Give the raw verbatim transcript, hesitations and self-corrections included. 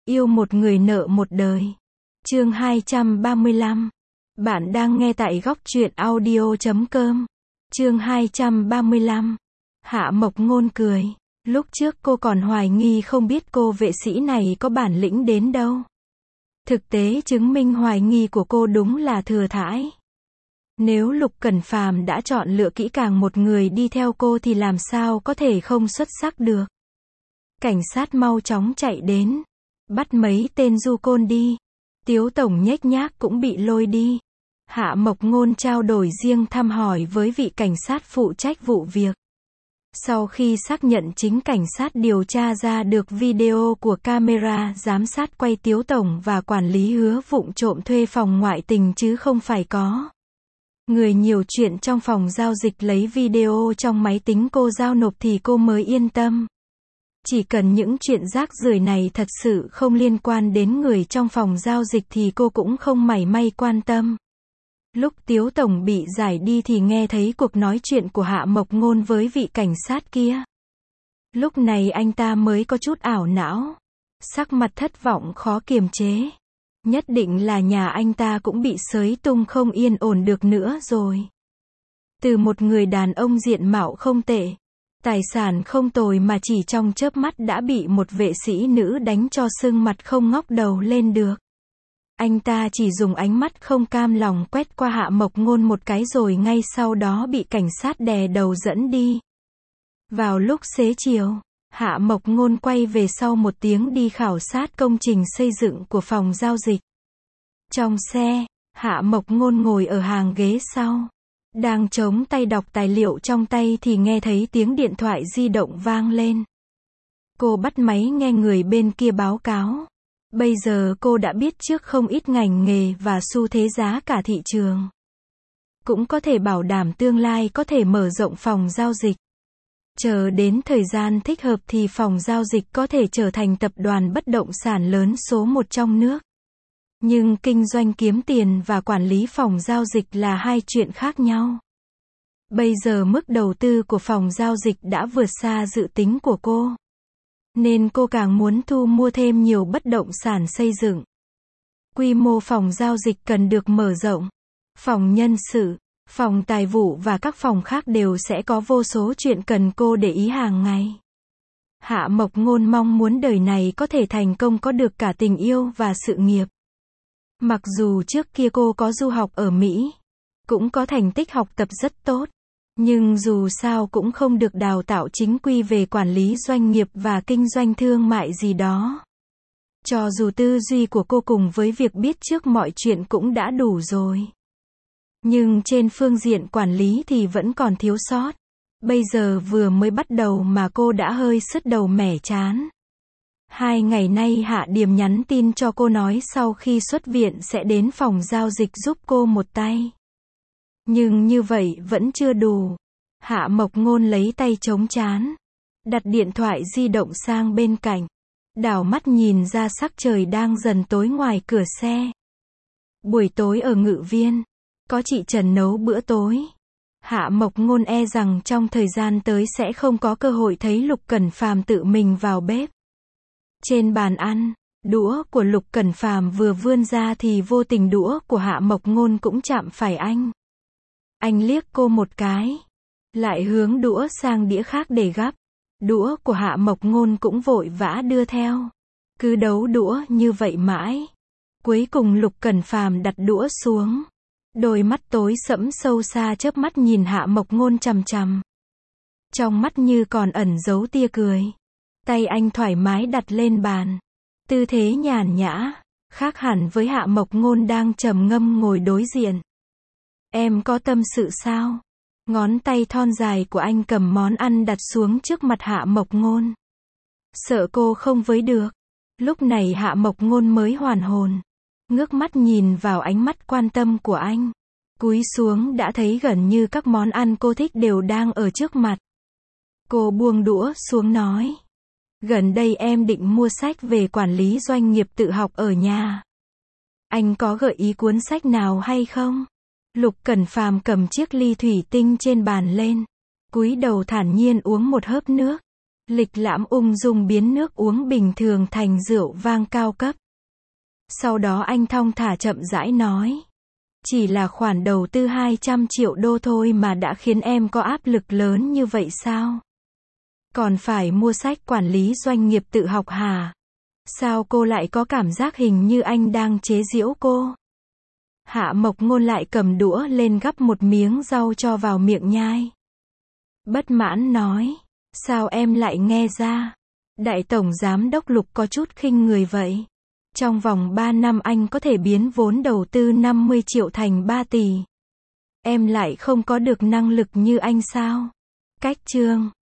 Yêu một người nợ một đời. Chương hai trăm ba mươi lăm. Bạn đang nghe tại góc truyện audio chấm com. Chương hai trăm ba mươi lăm. Hạ Mộc Ngôn cười. Lúc trước cô còn hoài nghi không biết cô vệ sĩ này có bản lĩnh đến đâu. Thực tế chứng minh hoài nghi của cô đúng là thừa thãi. Nếu Lục Cẩn Phàm đã chọn lựa kỹ càng một người đi theo cô thì làm sao có thể không xuất sắc được. Cảnh sát mau chóng chạy đến. Bắt mấy tên du côn đi. Tiếu tổng nhếch nhác cũng bị lôi đi. Hạ Mộc Ngôn trao đổi riêng thăm hỏi với vị cảnh sát phụ trách vụ việc. Sau khi xác nhận chính cảnh sát điều tra ra được video của camera giám sát quay Tiếu tổng và quản lý Hứa vụng trộm thuê phòng ngoại tình chứ không phải có người nhiều chuyện trong phòng giao dịch lấy video trong máy tính cô giao nộp thì cô mới yên tâm. Chỉ cần những chuyện rác rưởi này thật sự không liên quan đến người trong phòng giao dịch thì cô cũng không mảy may quan tâm. Lúc Tiếu tổng bị giải đi thì nghe thấy cuộc nói chuyện của Hạ Mộc Ngôn với vị cảnh sát kia. Lúc này anh ta mới có chút ảo não. Sắc mặt thất vọng khó kiềm chế. Nhất định là nhà anh ta cũng bị xới tung không yên ổn được nữa rồi. Từ một người đàn ông diện mạo không tệ, tài sản không tồi mà chỉ trong chớp mắt đã bị một vệ sĩ nữ đánh cho sưng mặt không ngóc đầu lên được. Anh ta chỉ dùng ánh mắt không cam lòng quét qua Hạ Mộc Ngôn một cái rồi ngay sau đó bị cảnh sát đè đầu dẫn đi. Vào lúc xế chiều, Hạ Mộc Ngôn quay về sau một tiếng đi khảo sát công trình xây dựng của phòng giao dịch. Trong xe, Hạ Mộc Ngôn ngồi ở hàng ghế sau. Đang chống tay đọc tài liệu trong tay thì nghe thấy tiếng điện thoại di động vang lên. Cô bắt máy nghe người bên kia báo cáo. Bây giờ cô đã biết trước không ít ngành nghề và xu thế giá cả thị trường. Cũng có thể bảo đảm tương lai có thể mở rộng phòng giao dịch. Chờ đến thời gian thích hợp thì phòng giao dịch có thể trở thành tập đoàn bất động sản lớn số một trong nước. Nhưng kinh doanh kiếm tiền và quản lý phòng giao dịch là hai chuyện khác nhau. Bây giờ mức đầu tư của phòng giao dịch đã vượt xa dự tính của cô. Nên cô càng muốn thu mua thêm nhiều bất động sản xây dựng. Quy mô phòng giao dịch cần được mở rộng. Phòng nhân sự, phòng tài vụ và các phòng khác đều sẽ có vô số chuyện cần cô để ý hàng ngày. Hạ Mộc Ngôn mong muốn đời này có thể thành công có được cả tình yêu và sự nghiệp. Mặc dù trước kia cô có du học ở Mỹ, cũng có thành tích học tập rất tốt, nhưng dù sao cũng không được đào tạo chính quy về quản lý doanh nghiệp và kinh doanh thương mại gì đó. Cho dù tư duy của cô cùng với việc biết trước mọi chuyện cũng đã đủ rồi. Nhưng trên phương diện quản lý thì vẫn còn thiếu sót. Bây giờ vừa mới bắt đầu mà cô đã hơi sứt đầu mẻ chán. Hai ngày nay Hạ Điềm nhắn tin cho cô nói sau khi xuất viện sẽ đến phòng giao dịch giúp cô một tay. Nhưng như vậy vẫn chưa đủ. Hạ Mộc Ngôn lấy tay chống trán, đặt điện thoại di động sang bên cạnh, đảo mắt nhìn ra sắc trời đang dần tối ngoài cửa xe. Buổi tối ở Ngự Viên, có chị Trần nấu bữa tối. Hạ Mộc Ngôn e rằng trong thời gian tới sẽ không có cơ hội thấy Lục Cẩn Phàm tự mình vào bếp. Trên bàn ăn, đũa của Lục Cẩn Phàm vừa vươn ra thì vô tình đũa của Hạ Mộc Ngôn cũng chạm phải anh. Anh liếc cô một cái, lại hướng đũa sang đĩa khác để gắp. Đũa của Hạ Mộc Ngôn cũng vội vã đưa theo. Cứ đấu đũa như vậy mãi. Cuối cùng Lục Cẩn Phàm đặt đũa xuống. Đôi mắt tối sẫm sâu xa chớp mắt nhìn Hạ Mộc Ngôn chằm chằm. Trong mắt như còn ẩn giấu tia cười. Tay anh thoải mái đặt lên bàn. Tư thế nhàn nhã, khác hẳn với Hạ Mộc Ngôn đang trầm ngâm ngồi đối diện. Em có tâm sự sao? Ngón tay thon dài của anh cầm món ăn đặt xuống trước mặt Hạ Mộc Ngôn. Sợ cô không với được. Lúc này Hạ Mộc Ngôn mới hoàn hồn. Ngước mắt nhìn vào ánh mắt quan tâm của anh. Cúi xuống đã thấy gần như các món ăn cô thích đều đang ở trước mặt. Cô buông đũa xuống nói. Gần đây em định mua sách về quản lý doanh nghiệp tự học ở nhà. Anh có gợi ý cuốn sách nào hay không? Lục Cẩn Phàm cầm chiếc ly thủy tinh trên bàn lên. Cúi đầu thản nhiên uống một hớp nước. Lịch lãm ung dung biến nước uống bình thường thành rượu vang cao cấp. Sau đó anh thong thả chậm rãi nói. Chỉ là khoản đầu tư hai trăm triệu đô thôi mà đã khiến em có áp lực lớn như vậy sao? Còn phải mua sách quản lý doanh nghiệp tự học hả? Sao cô lại có cảm giác hình như anh đang chế giễu cô? Hạ Mộc Ngôn lại cầm đũa lên gắp một miếng rau cho vào miệng nhai. Bất mãn nói. Sao em lại nghe ra? Đại tổng giám đốc Lục có chút khinh người vậy. Trong vòng ba năm anh có thể biến vốn đầu tư năm mươi triệu thành ba tỷ. Em lại không có được năng lực như anh sao? Cách chương